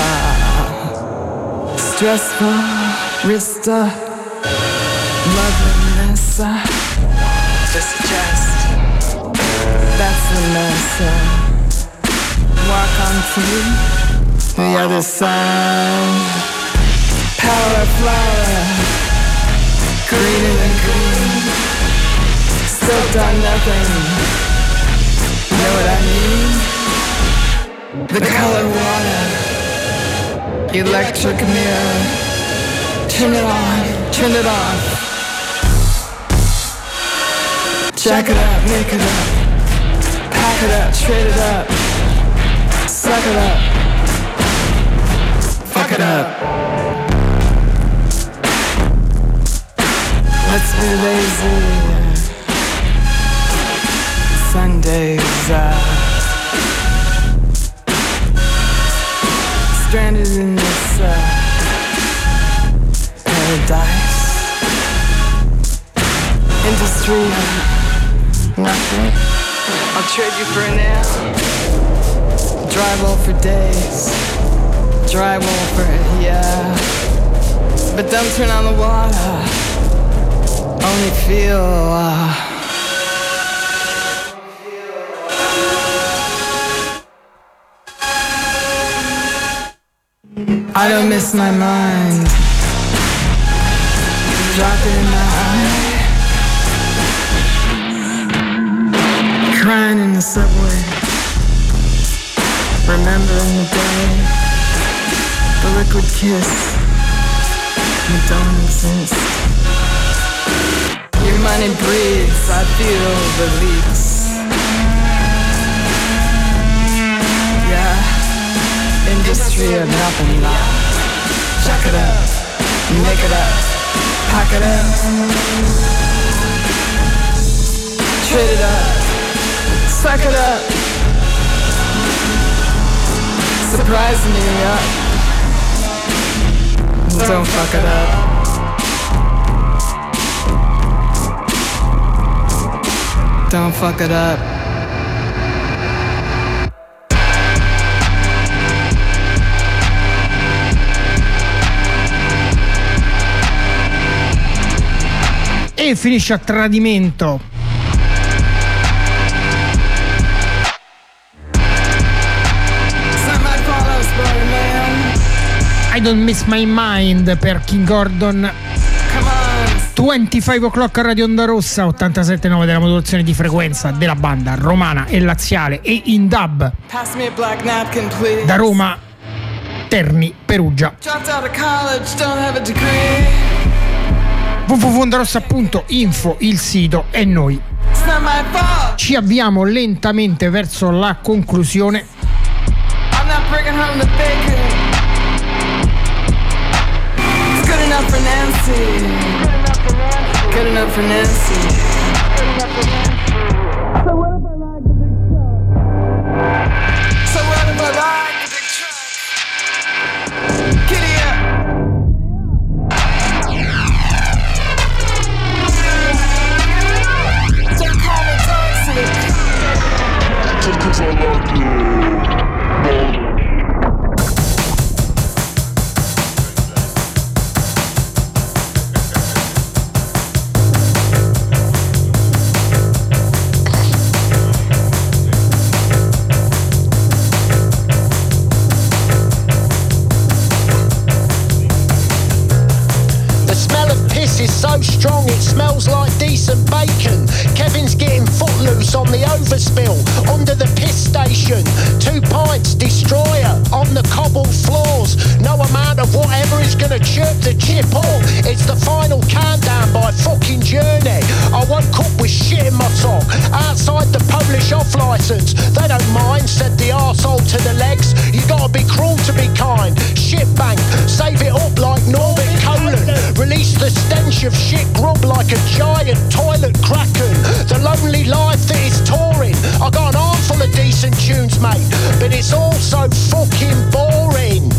Speaker 10: stressful, wrista. Loveliness, to suggest that's the mess. Walk on to the other side. Power flower, greener than green. Still done nothing. Know what I mean? The color water, electric mirror. Turn it on, turn it off. Jack it up, make it up. Pack it up, trade it up. Suck it up. Fuck it up. Let's be lazy. Sundays, stranded in this paradise. Industry of nothing. I'll trade you for an hour. Drywall for days. Drywall for, yeah. But don't turn on the water. Only feel I don't miss my mind. Drop it in my eye. Crying in the subway. Remembering the day. The liquid kiss. You don't exist. Your money breathes. I feel the leaks. Yeah. Industry of nothing now. Check it up, make it up, pack it up, trade it up, suck it up, surprise me up, don't fuck it up, don't fuck it up.
Speaker 1: E finisce a tradimento. I Don't Miss My Mind per King Gordon. 25 o'clock a Radio Onda Rossa, 87.9 della modulazione di frequenza della banda romana e laziale e in dub da Roma, Terni, Perugia. www.ondarossa.info il sito e noi ci avviamo lentamente verso la conclusione.
Speaker 11: Strong, it smells like decent bacon. Kevin's getting footloose on the overspill under the piss station. 2 pints, destroyer on the cobbled floors. No amount of whatever is gonna chirp the chip off. It's the final countdown by fucking Journey. I woke up with shit in my sock outside the Polish off licence. They don't mind, said the arsehole to the legs. You gotta be cruel to be kind. Shit bank, save it up like Norbert Colon. Release the stench of shit grub like a giant toilet kraken. The lonely life that is touring. I got an armful of decent tunes, mate, but it's all so fucking boring.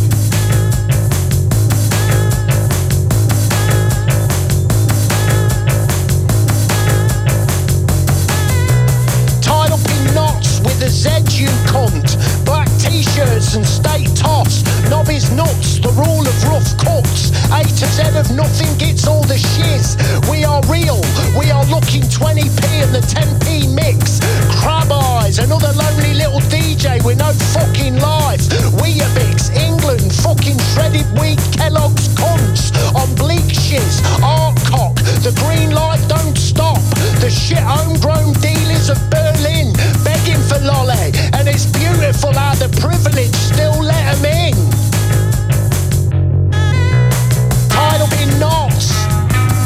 Speaker 11: is nuts, the rule of rough cuts. A to Z of nothing gets all the shiz. We are real, we are looking 20p and the 10p mix. Crab eyes, another lonely little DJ with no fucking life. Weetabix, England, fucking shredded wheat, Kellogg's cunts. On bleak shiz, art cock, the green light don't stop. The shit homegrown dealers of Berlin begging for lolly, and it's beautiful how the privileged still let them in. Tied up in knots,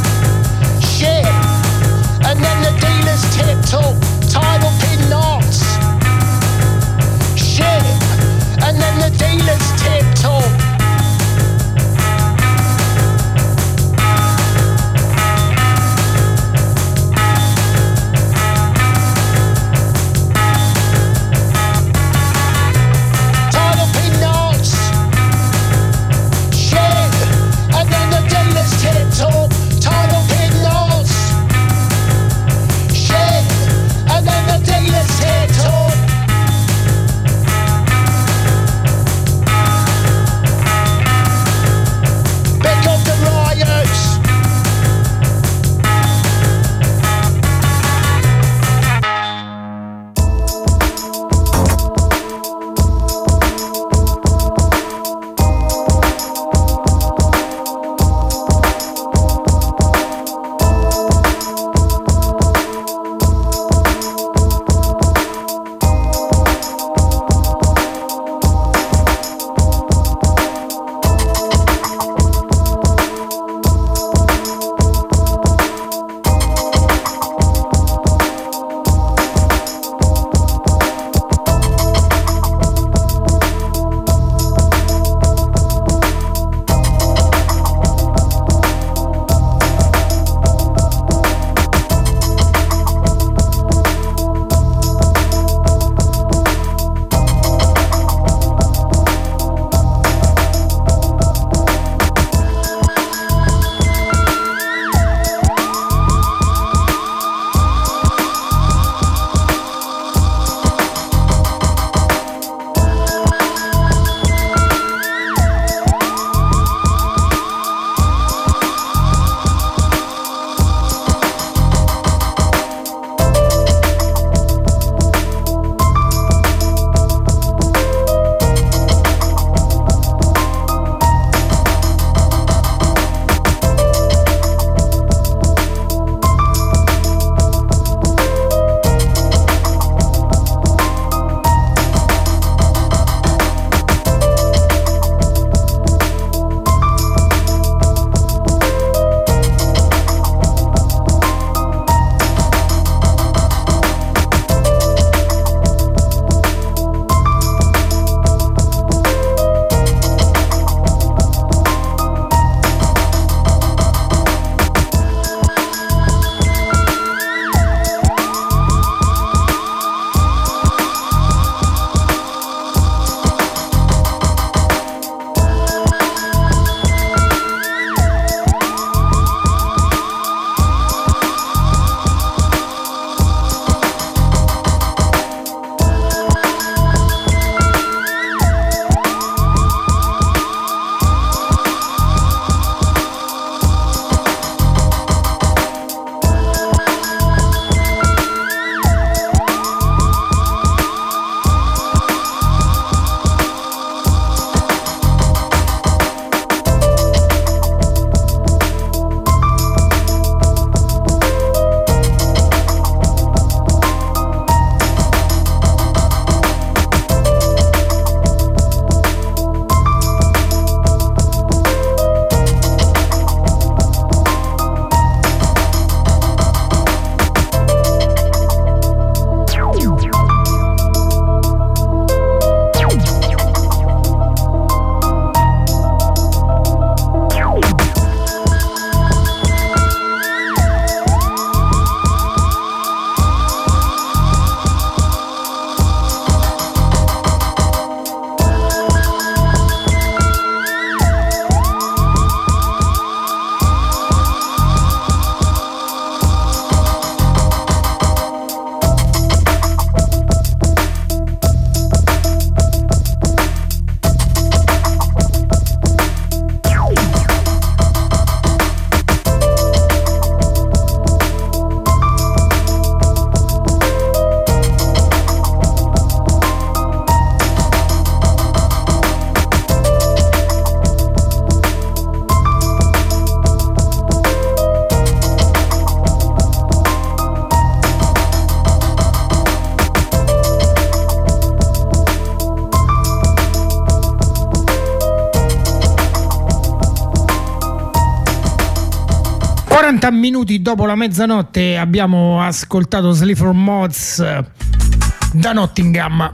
Speaker 1: 40 minuti dopo la mezzanotte abbiamo ascoltato Sleaford Mods da Nottingham.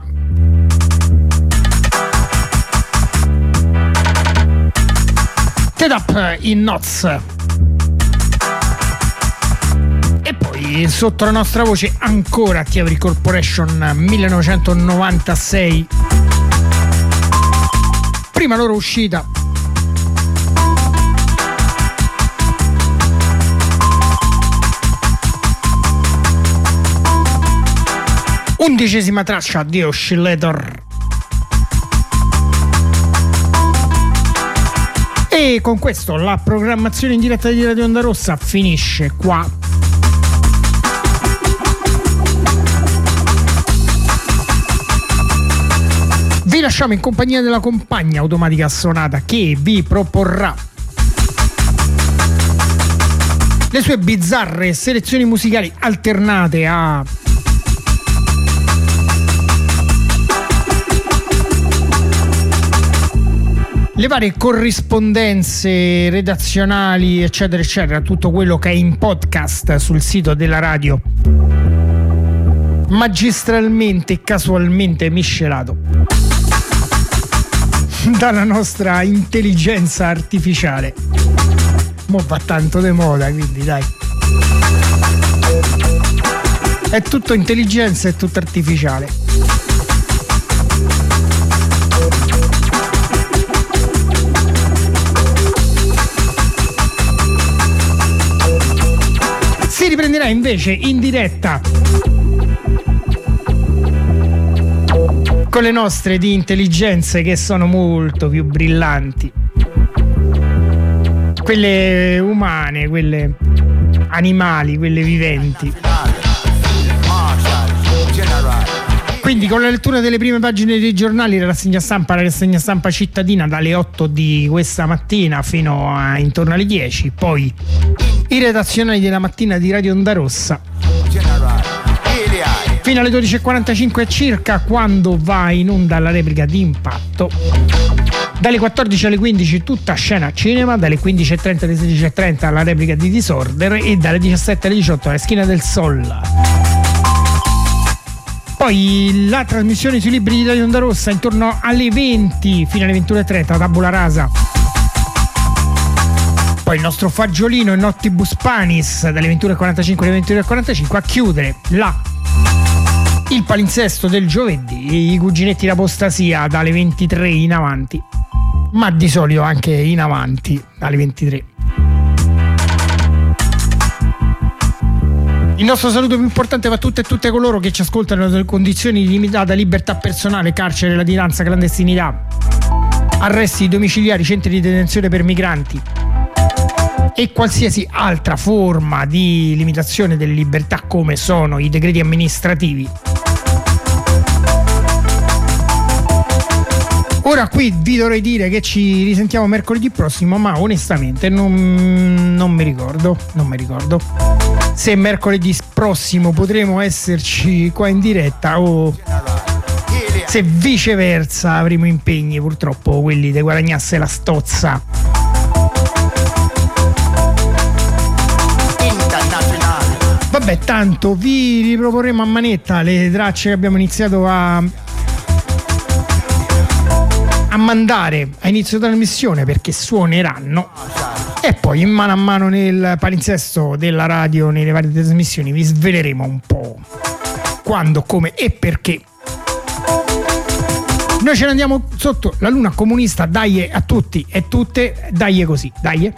Speaker 1: Tied Up in Knots. E poi sotto la nostra voce ancora Thievery Corporation 1996. Prima loro uscita. Undicesima traccia di Oscillator. E con questo la programmazione in diretta di Radio Onda Rossa finisce qua. Vi lasciamo in compagnia della compagna automatica suonata che vi proporrà le sue bizzarre selezioni musicali alternate a le varie corrispondenze redazionali, eccetera eccetera, tutto quello che è in podcast sul sito della radio, magistralmente e casualmente miscelato dalla nostra intelligenza artificiale. Mo va tanto de moda, quindi dai, è tutto intelligenza, è tutto artificiale. Si riprenderà invece in diretta con le nostre di intelligenze che sono molto più brillanti, quelle umane, quelle animali, quelle viventi. Quindi con la lettura delle prime pagine dei giornali, la rassegna stampa cittadina dalle 8 di questa mattina fino a intorno alle 10, poi i redazionali della mattina di Radio Onda Rossa fino alle 12.45 circa, quando va in onda la replica di Impatto. Dalle 14 alle 15 tutta scena cinema, dalle 15.30 alle 16.30 la replica di Disorder e dalle 17 alle 18 la Schiena del Sol. Poi la trasmissione sui libri di Radio Onda Rossa intorno alle 20 fino alle 21.30, Tabula Rasa. Poi il nostro fagiolino e Nottibus Panis dalle 21.45 alle 22.45 a chiudere il palinsesto del giovedì, i cuginetti d'apostasia dalle 23 in avanti, ma di solito anche in avanti alle 23. Il nostro saluto più importante va a tutte e tutte coloro che ci ascoltano nelle condizioni di limitata libertà personale, carcere, latitanza, clandestinità, arresti domiciliari, centri di detenzione per migranti e qualsiasi altra forma di limitazione delle libertà come sono i decreti amministrativi. Ora qui vi dovrei dire che ci risentiamo mercoledì prossimo, ma onestamente non mi ricordo se mercoledì prossimo potremo esserci qua in diretta o se viceversa avremo impegni, purtroppo quelli di guadagnasse la stozza. Vabbè, tanto vi riproporremo a manetta le tracce che abbiamo iniziato a mandare a inizio trasmissione, perché suoneranno, e poi mano a mano nel palinsesto della radio, nelle varie trasmissioni, vi sveleremo un po' quando, come e perché. Noi ce ne andiamo sotto la luna comunista, dai a tutti e tutte, dai così, dai.